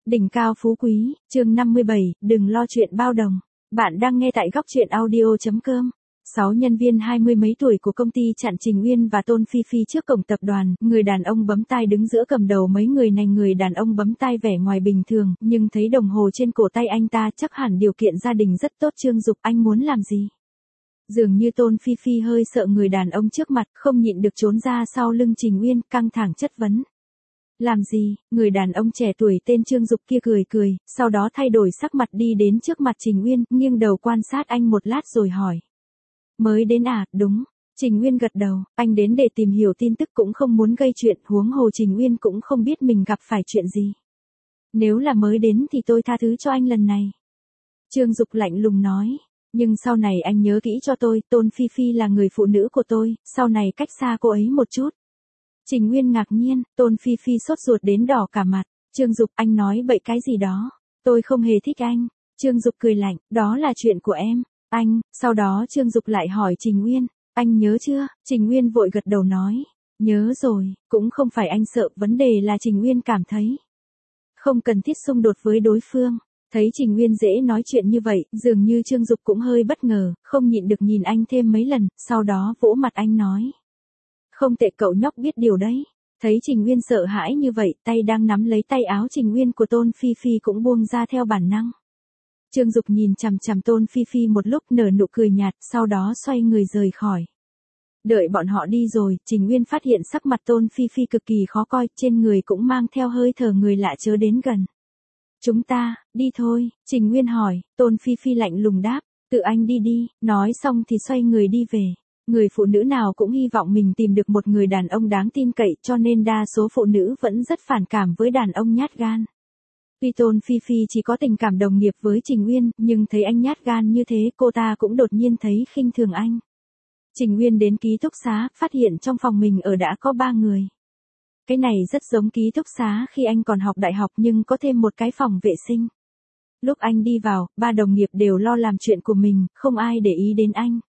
Đỉnh cao phú quý, chương 57, đừng lo chuyện bao đồng. Bạn đang nghe tại góc truyện audio.com. 6 nhân viên 20 mấy tuổi của công ty chặn Trình Uyên và Tôn Phi Phi trước cổng tập đoàn, người đàn ông bấm tai đứng giữa cầm đầu mấy người này. Người đàn ông bấm tai vẻ ngoài bình thường, nhưng thấy đồng hồ trên cổ tay anh ta chắc hẳn điều kiện gia đình rất tốt. Trương Dục, anh muốn làm gì? Dường như Tôn Phi Phi hơi sợ người đàn ông trước mặt, không nhịn được trốn ra sau lưng Trình Uyên, căng thẳng chất vấn. Làm gì? Người đàn ông trẻ tuổi tên Trương Dục kia cười cười, sau đó thay đổi sắc mặt đi đến trước mặt Trình Uyên, nghiêng đầu quan sát anh một lát rồi hỏi. Mới đến à? Đúng. Trình Uyên gật đầu, anh đến để tìm hiểu tin tức cũng không muốn gây chuyện, huống hồ Trình Uyên cũng không biết mình gặp phải chuyện gì. Nếu là mới đến thì tôi tha thứ cho anh lần này. Trương Dục lạnh lùng nói, nhưng sau này anh nhớ kỹ cho tôi, Tôn Phi Phi là người phụ nữ của tôi, sau này cách xa cô ấy một chút. Trình Uyên ngạc nhiên, Tôn Phi Phi sốt ruột đến đỏ cả mặt. Trương Dục, anh nói bậy cái gì đó? Tôi không hề thích anh. Trương Dục cười lạnh, đó là chuyện của em. Anh, sau đó Trương Dục lại hỏi Trình Uyên, anh nhớ chưa? Trình Uyên vội gật đầu nói, nhớ rồi, cũng không phải anh sợ, vấn đề là Trình Uyên cảm thấy không cần thiết xung đột với đối phương. Thấy Trình Uyên dễ nói chuyện như vậy, dường như Trương Dục cũng hơi bất ngờ, không nhịn được nhìn anh thêm mấy lần, sau đó vỗ mặt anh nói. Không tệ, cậu nhóc biết điều đấy. Thấy Trình Uyên sợ hãi như vậy, tay đang nắm lấy tay áo Trình Uyên của Tôn Phi Phi cũng buông ra theo bản năng. Trương Dục nhìn chằm chằm Tôn Phi Phi một lúc, nở nụ cười nhạt, sau đó xoay người rời khỏi. Đợi bọn họ đi rồi, Trình Uyên phát hiện sắc mặt Tôn Phi Phi cực kỳ khó coi, trên người cũng mang theo hơi thở người lạ chớ đến gần. Chúng ta, đi thôi, Trình Uyên hỏi, Tôn Phi Phi lạnh lùng đáp, tự anh đi đi, nói xong thì xoay người đi về. Người phụ nữ nào cũng hy vọng mình tìm được một người đàn ông đáng tin cậy, cho nên đa số phụ nữ vẫn rất phản cảm với đàn ông nhát gan. Tuy Tôn Phi Phi chỉ có tình cảm đồng nghiệp với Trình Uyên, nhưng thấy anh nhát gan như thế, cô ta cũng đột nhiên thấy khinh thường anh. Trình Uyên đến ký túc xá, phát hiện trong phòng mình ở đã có 3 người. Cái này rất giống ký túc xá khi anh còn học đại học nhưng có thêm một cái phòng vệ sinh. Lúc anh đi vào, 3 đồng nghiệp đều lo làm chuyện của mình, không ai để ý đến anh.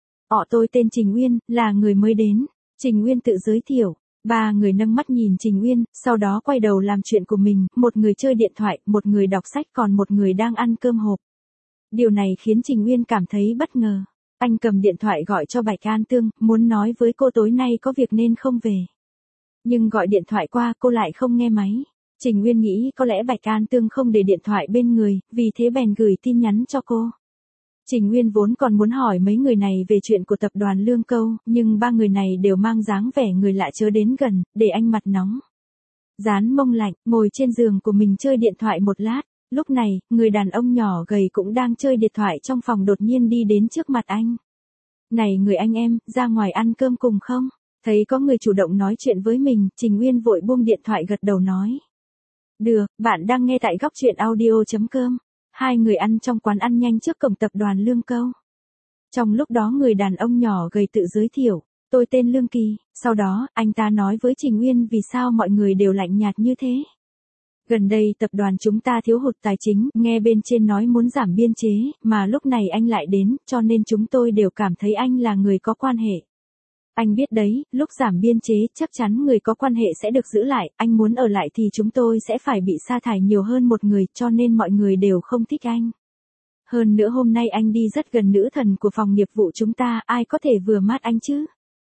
Tôi tên Trình Uyên, là người mới đến. Trình Uyên tự giới thiệu. 3 người nâng mắt nhìn Trình Uyên, sau đó quay đầu làm chuyện của mình, một người chơi điện thoại, một người đọc sách, còn một người đang ăn cơm hộp. Điều này khiến Trình Uyên cảm thấy bất ngờ. Anh cầm điện thoại gọi cho Bạch An Tương, muốn nói với cô tối nay có việc nên không về. Nhưng gọi điện thoại qua, cô lại không nghe máy. Trình Uyên nghĩ có lẽ Bạch An Tương không để điện thoại bên người, vì thế bèn gửi tin nhắn cho cô. Trình Uyên vốn còn muốn hỏi mấy người này về chuyện của tập đoàn Lương Câu, nhưng 3 người này đều mang dáng vẻ người lạ chớ đến gần, để anh mặt nóng. Dán mông lạnh, ngồi trên giường của mình chơi điện thoại một lát. Lúc này, người đàn ông nhỏ gầy cũng đang chơi điện thoại trong phòng đột nhiên đi đến trước mặt anh. Này người anh em, ra ngoài ăn cơm cùng không? Thấy có người chủ động nói chuyện với mình, Trình Uyên vội buông điện thoại gật đầu nói. Được, bạn đang nghe tại góc truyện audio.com. 2 người ăn trong quán ăn nhanh trước cổng tập đoàn Lương Câu. Trong lúc đó người đàn ông nhỏ gầy tự giới thiệu, tôi tên Lương Kỳ, sau đó, anh ta nói với Trình Uyên vì sao mọi người đều lạnh nhạt như thế. Gần đây tập đoàn chúng ta thiếu hụt tài chính, nghe bên trên nói muốn giảm biên chế, mà lúc này anh lại đến, cho nên chúng tôi đều cảm thấy anh là người có quan hệ. Anh biết đấy, lúc giảm biên chế, chắc chắn người có quan hệ sẽ được giữ lại, anh muốn ở lại thì chúng tôi sẽ phải bị sa thải nhiều hơn một người, cho nên mọi người đều không thích anh. Hơn nữa hôm nay anh đi rất gần nữ thần của phòng nghiệp vụ chúng ta, ai có thể vừa mắt anh chứ?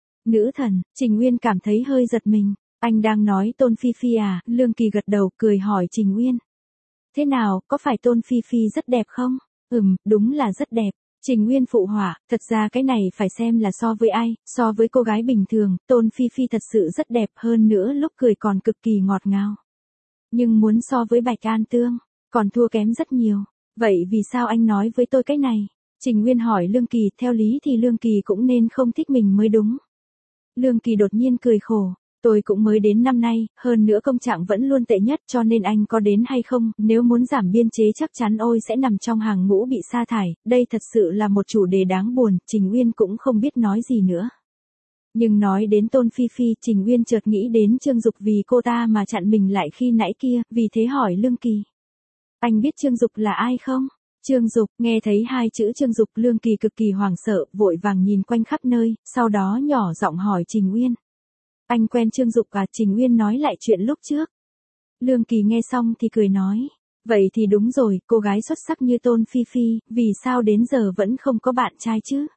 Nữ thần, Trình Uyên cảm thấy hơi giật mình. Anh đang nói Tôn Phi Phi à? Lương Kỳ gật đầu, cười hỏi Trình Uyên. Thế nào, có phải Tôn Phi Phi rất đẹp không? Đúng là rất đẹp. Trình Uyên phụ họa, thật ra cái này phải xem là so với ai, so với cô gái bình thường, Tôn Phi Phi thật sự rất đẹp, hơn nữa lúc cười còn cực kỳ ngọt ngào. Nhưng muốn so với Bạch An Tương, còn thua kém rất nhiều. Vậy vì sao anh nói với tôi cái này? Trình Uyên hỏi Lương Kỳ, theo lý thì Lương Kỳ cũng nên không thích mình mới đúng. Lương Kỳ đột nhiên cười khổ. Tôi cũng mới đến năm nay, hơn nữa công trạng vẫn luôn tệ nhất, cho nên anh có đến hay không, nếu muốn giảm biên chế chắc chắn ôi sẽ nằm trong hàng ngũ bị sa thải, đây thật sự là một chủ đề đáng buồn, Trình Uyên cũng không biết nói gì nữa. Nhưng nói đến Tôn Phi Phi, Trình Uyên chợt nghĩ đến Trương Dục vì cô ta mà chặn mình lại khi nãy kia, vì thế hỏi Lương Kỳ. Anh biết Trương Dục là ai không? Trương Dục, nghe thấy 2 chữ Trương Dục, Lương Kỳ cực kỳ hoảng sợ, vội vàng nhìn quanh khắp nơi, sau đó nhỏ giọng hỏi Trình Uyên. Anh quen Trương Dục à? Trình Uyên nói lại chuyện lúc trước. Lương Kỳ nghe xong thì cười nói, Vậy thì đúng rồi, cô gái xuất sắc như Tôn Phi Phi, vì sao đến giờ vẫn không có bạn trai chứ?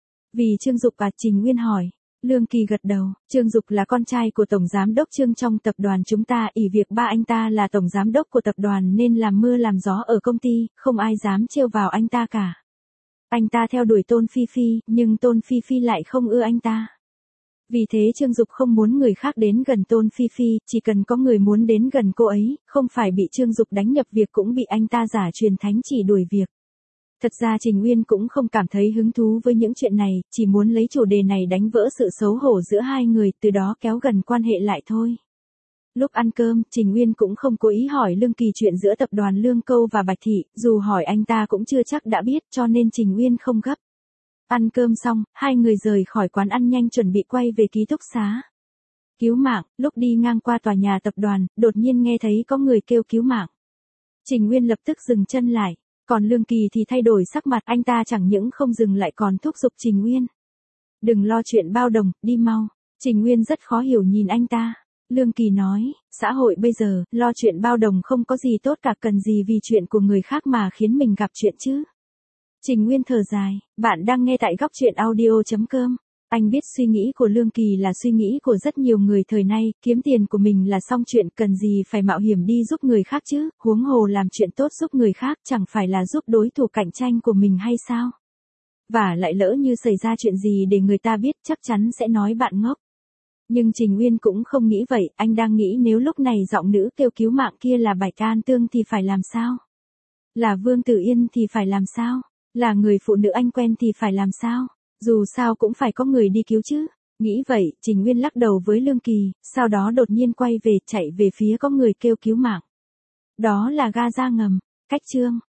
Vì Trương Dục à, Trình Nguyên hỏi. Lương Kỳ gật đầu, Trương Dục là con trai của Tổng Giám đốc Trương trong tập đoàn chúng ta, ỷ việc ba anh ta là Tổng Giám đốc của tập đoàn nên làm mưa làm gió ở công ty, không ai dám trêu vào anh ta cả. Anh ta theo đuổi Tôn Phi Phi, nhưng Tôn Phi Phi lại không ưa anh ta. Vì thế Trương Dục không muốn người khác đến gần Tôn Phi Phi, chỉ cần có người muốn đến gần cô ấy, không phải bị Trương Dục đánh nhập việc cũng bị anh ta giả truyền thánh chỉ đuổi việc. Thật ra Trình Nguyên cũng không cảm thấy hứng thú với những chuyện này, chỉ muốn lấy chủ đề này đánh vỡ sự xấu hổ giữa hai người, từ đó kéo gần quan hệ lại thôi. Lúc ăn cơm, Trình Nguyên cũng không cố ý hỏi Lương Kỳ chuyện giữa tập đoàn Lương Câu và Bạch Thị, dù hỏi anh ta cũng chưa chắc đã biết cho nên Trình Nguyên không gấp. Ăn cơm xong, hai người rời khỏi quán ăn nhanh chuẩn bị quay về ký túc xá. Cứu mạng, lúc đi ngang qua tòa nhà tập đoàn, đột nhiên nghe thấy có người kêu cứu mạng. Trình Nguyên lập tức dừng chân lại, còn Lương Kỳ thì thay đổi sắc mặt, anh ta chẳng những không dừng lại còn thúc giục Trình Nguyên. Đừng lo chuyện bao đồng, đi mau. Trình Nguyên rất khó hiểu nhìn anh ta. Lương Kỳ nói, xã hội bây giờ, lo chuyện bao đồng không có gì tốt cả, cần gì vì chuyện của người khác mà khiến mình gặp chuyện chứ. Trình Nguyên thở dài, bạn đang nghe tại góc truyện audio.com. Anh biết suy nghĩ của Lương Kỳ là suy nghĩ của rất nhiều người thời nay, kiếm tiền của mình là xong chuyện, cần gì phải mạo hiểm đi giúp người khác chứ, huống hồ làm chuyện tốt giúp người khác chẳng phải là giúp đối thủ cạnh tranh của mình hay sao? Và lại lỡ như xảy ra chuyện gì để người ta biết chắc chắn sẽ nói bạn ngốc. Nhưng Trình Nguyên cũng không nghĩ vậy, anh đang nghĩ nếu lúc này giọng nữ kêu cứu mạng kia là Bạch An Tương thì phải làm sao? Là Vương Tử Yên thì phải làm sao? Là người phụ nữ anh quen thì phải làm sao? Dù sao cũng phải có người đi cứu chứ. Nghĩ vậy, Trình Nguyên lắc đầu với Lương Kỳ, sau đó đột nhiên quay về, chạy về phía có người kêu cứu mạng. Đó là ga ra ngầm. Cách chương